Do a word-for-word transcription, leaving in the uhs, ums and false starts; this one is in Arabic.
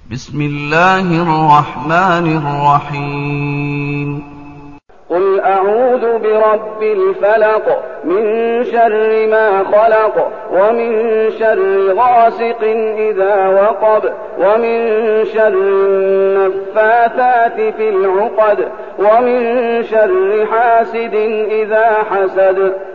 بسم الله الرحمن الرحيم قل أعوذ برب الفلق من شر ما خلق ومن شر غاسق إذا وقب ومن شر النفاثات في العقد ومن شر حاسد إذا حسد